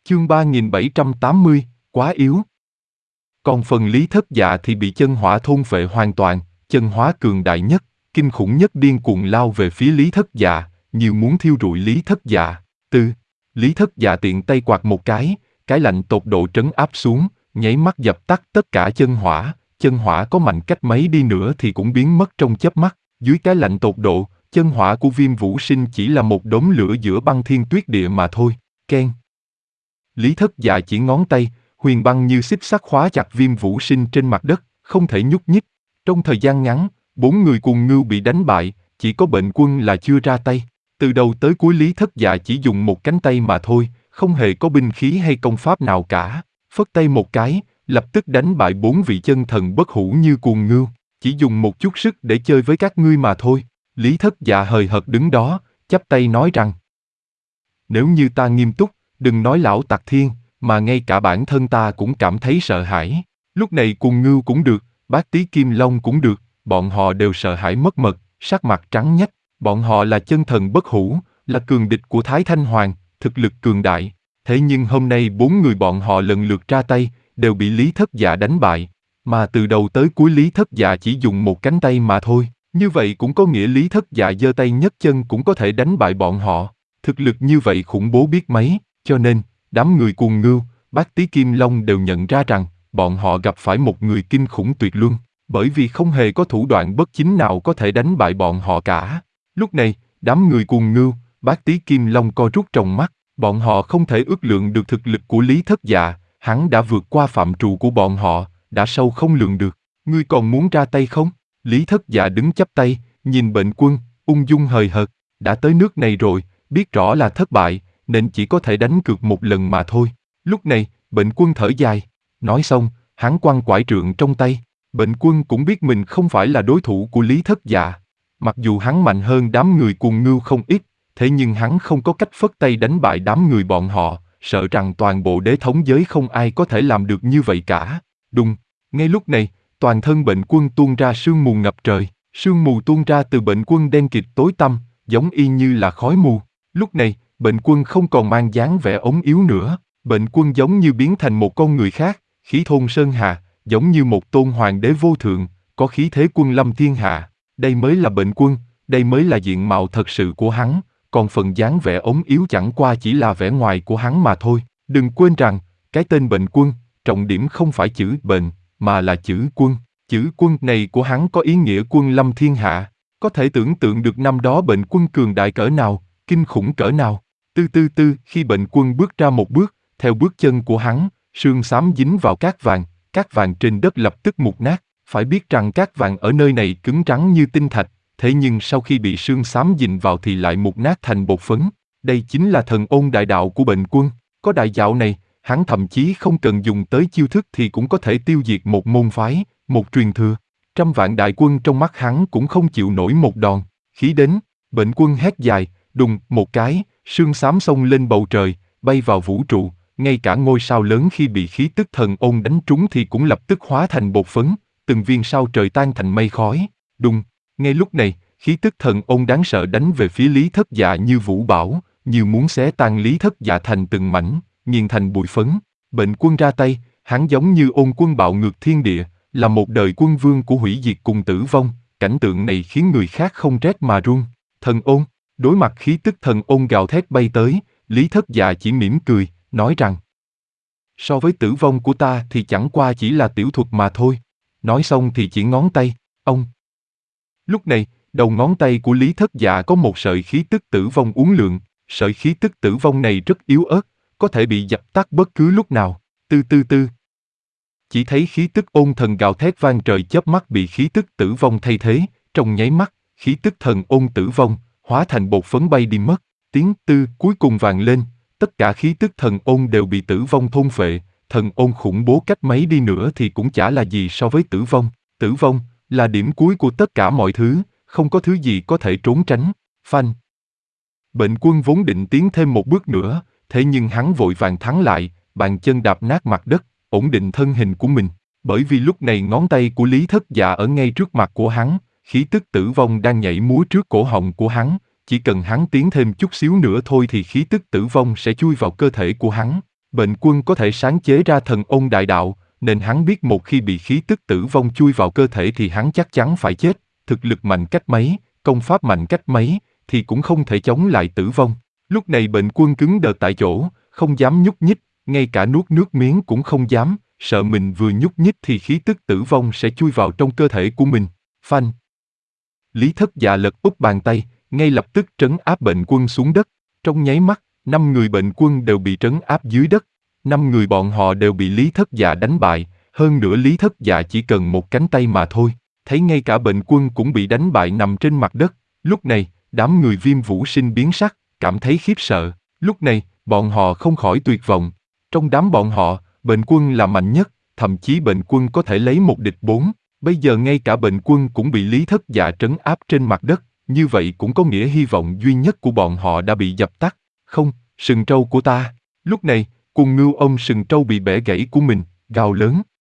Chương 3780, quá yếu. Còn phần Lý Thất Dạ thì bị chân hỏa thôn phệ hoàn toàn, chân hóa cường đại nhất, kinh khủng nhất điên cuồng lao về phía Lý Thất Dạ, như muốn thiêu rụi Lý Thất Dạ. Lý Thất Dạ tiện tay quạt một cái lạnh tột độ trấn áp xuống, nháy mắt dập tắt tất cả chân hỏa có mạnh cách mấy đi nữa thì cũng biến mất trong chớp mắt. Dưới cái lạnh tột độ, chân hỏa của Viêm Vũ Sinh chỉ là một đống lửa giữa băng thiên tuyết địa mà thôi. Keng. Lý Thất Dạ chỉ ngón tay, huyền băng như xích sắt khóa chặt Viêm Vũ Sinh trên mặt đất, không thể nhúc nhích. Trong thời gian ngắn, 4 người cùng ngưu bị đánh bại, chỉ có Bệnh Quân là chưa ra tay. Từ đầu tới cuối Lý Thất Dạ chỉ dùng một cánh tay mà thôi, không hề có binh khí hay công pháp nào cả. Phất tay một cái, lập tức đánh bại 4 vị chân thần bất hủ như cuồng ngưu. Chỉ dùng một chút sức để chơi với các ngươi mà thôi. Lý Thất Dạ hời hợt đứng đó, chắp tay nói rằng: Nếu như ta nghiêm túc, đừng nói lão Tặc Thiên, mà ngay cả bản thân ta cũng cảm thấy sợ hãi. Lúc này Cuồng Ngưu cũng được, Bát Tí Kim Long cũng được, bọn họ đều sợ hãi mất mật, sắc mặt trắng nhách. Bọn họ là chân thần bất hủ, là cường địch của Thái Thanh Hoàng, thực lực cường đại. Thế nhưng hôm nay 4 người bọn họ lần lượt ra tay, đều bị Lý Thất Dạ đánh bại. Mà từ đầu tới cuối Lý Thất Dạ chỉ dùng một cánh tay mà thôi. Như vậy cũng có nghĩa Lý Thất Dạ giơ tay nhấc chân cũng có thể đánh bại bọn họ. Thực lực như vậy khủng bố biết mấy, cho nên, đám người Cuồng Ngưu, Bát Tí Kim Long đều nhận ra rằng, bọn họ gặp phải một người kinh khủng tuyệt luân, bởi vì không hề có thủ đoạn bất chính nào có thể đánh bại bọn họ cả. Lúc này, đám người Cuồng Ngưu, Bát Tí Kim Long co rút trong mắt, bọn họ không thể ước lượng được thực lực của Lý Thất Dạ, hắn đã vượt qua phạm trù của bọn họ, đã sâu không lường được. Ngươi còn muốn ra tay không? Lý Thất Dạ đứng chắp tay, nhìn Bệnh Quân, ung dung hời hợt, đã tới nước này rồi, biết rõ là thất bại, nên chỉ có thể đánh cược một lần mà thôi. Lúc này, Bệnh Quân thở dài, nói xong, hắn quăng quải trượng trong tay. Bệnh Quân cũng biết mình không phải là đối thủ của Lý Thất Dạ. Mặc dù hắn mạnh hơn đám người Cuồng Ngưu không ít, thế nhưng hắn không có cách phất tay đánh bại đám người bọn họ, sợ rằng toàn bộ đế thống giới không ai có thể làm được như vậy cả. Đùng, ngay lúc này, toàn thân Bệnh Quân tuôn ra sương mù ngập trời, sương mù tuôn ra từ Bệnh Quân đen kịt tối tăm, giống y như là khói mù. Lúc này, Bệnh Quân không còn mang dáng vẻ ốm yếu nữa, Bệnh Quân giống như biến thành một con người khác, khí thôn sơn hà, giống như một tôn hoàng đế vô thượng, có khí thế quân lâm thiên hạ. Đây mới là Bệnh Quân, đây mới là diện mạo thật sự của hắn, còn phần dáng vẻ ốm yếu chẳng qua chỉ là vẻ ngoài của hắn mà thôi. Đừng quên rằng, cái tên Bệnh Quân, trọng điểm không phải chữ bệnh, mà là chữ quân. Chữ quân này của hắn có ý nghĩa quân lâm thiên hạ. Có thể tưởng tượng được năm đó Bệnh Quân cường đại cỡ nào, kinh khủng cỡ nào. Khi Bệnh Quân bước ra một bước, theo bước chân của hắn, sương xám dính vào cát vàng trên đất lập tức mục nát. Phải biết rằng cát vàng ở nơi này cứng rắn như tinh thạch, thế nhưng sau khi bị sương xám dịnh vào thì lại mục nát thành bột phấn. Đây chính là thần ôn đại đạo của Bệnh Quân. Có đại đạo này, hắn thậm chí không cần dùng tới chiêu thức thì cũng có thể tiêu diệt một môn phái, một truyền thừa. Trăm vạn đại quân trong mắt hắn cũng không chịu nổi một đòn. Khí đến, Bệnh Quân hét dài, đùng một cái, sương xám xông lên bầu trời, bay vào vũ trụ. Ngay cả ngôi sao lớn khi bị khí tức thần ôn đánh trúng thì cũng lập tức hóa thành bột phấn, từng viên sao trời tan thành mây khói. Đùng, ngay lúc này, khí tức thần ôn đáng sợ đánh về phía Lý Thất Dạ như vũ bão, như muốn xé tan Lý Thất Dạ thành từng mảnh, nghiền thành bụi phấn. Bệnh Quân ra tay, hắn giống như ôn quân bạo ngược thiên địa, là một đời quân vương của hủy diệt cùng tử vong. Cảnh tượng này khiến người khác không rét mà run. Thần ôn, đối mặt khí tức thần ôn gào thét bay tới, Lý Thất Dạ chỉ mỉm cười, nói rằng: So với tử vong của ta thì chẳng qua chỉ là tiểu thuật mà thôi. Nói xong thì chỉ ngón tay, ông. Lúc này, đầu ngón tay của Lý Thất Dạ có một sợi khí tức tử vong uốn lượn, sợi khí tức tử vong này rất yếu ớt, có thể bị dập tắt bất cứ lúc nào. Chỉ thấy khí tức ôn thần gào thét vang trời chớp mắt bị khí tức tử vong thay thế, trong nháy mắt, khí tức thần ôn tử vong, hóa thành bột phấn bay đi mất. Tiếng tư cuối cùng vang lên, tất cả khí tức thần ôn đều bị tử vong thôn phệ. Thần ôn khủng bố cách mấy đi nữa thì cũng chả là gì so với tử vong. Tử vong là điểm cuối của tất cả mọi thứ, không có thứ gì có thể trốn tránh. Phanh. Bệnh Quân vốn định tiến thêm một bước nữa, thế nhưng hắn vội vàng thắng lại, bàn chân đạp nát mặt đất, ổn định thân hình của mình. Bởi vì lúc này ngón tay của Lý Thất Dạ ở ngay trước mặt của hắn, khí tức tử vong đang nhảy múa trước cổ họng của hắn. Chỉ cần hắn tiến thêm chút xíu nữa thôi thì khí tức tử vong sẽ chui vào cơ thể của hắn. Bệnh quân có thể sáng chế ra thần ôn đại đạo, nên hắn biết một khi bị khí tức tử vong chui vào cơ thể thì hắn chắc chắn phải chết, thực lực mạnh cách mấy, công pháp mạnh cách mấy, thì cũng không thể chống lại tử vong. Lúc này bệnh quân cứng đờ tại chỗ, không dám nhúc nhích, ngay cả nuốt nước miếng cũng không dám, sợ mình vừa nhúc nhích thì khí tức tử vong sẽ chui vào trong cơ thể của mình. Phanh! Lý Thất Dạ lật úp bàn tay, ngay lập tức trấn áp bệnh quân xuống đất. Trong nháy mắt, 5 người bệnh quân đều bị trấn áp dưới đất. 5 người bọn họ đều bị Lý Thất Dạ đánh bại, hơn nữa Lý Thất Dạ chỉ cần một cánh tay mà thôi. Thấy ngay cả bệnh quân cũng bị đánh bại nằm trên mặt đất. Lúc này, đám người Viêm Vũ Sinh biến sắc, cảm thấy khiếp sợ. Lúc này, bọn họ không khỏi tuyệt vọng. Trong đám bọn họ, bệnh quân là mạnh nhất, thậm chí bệnh quân có thể lấy một địch 4. Bây giờ ngay cả bệnh quân cũng bị Lý Thất Dạ trấn áp trên mặt đất, như vậy cũng có nghĩa hy vọng duy nhất của bọn họ đã bị dập tắt. Không, sừng trâu của ta. Lúc này, cùng ngưu ông sừng trâu bị bẻ gãy của mình, gào lớn.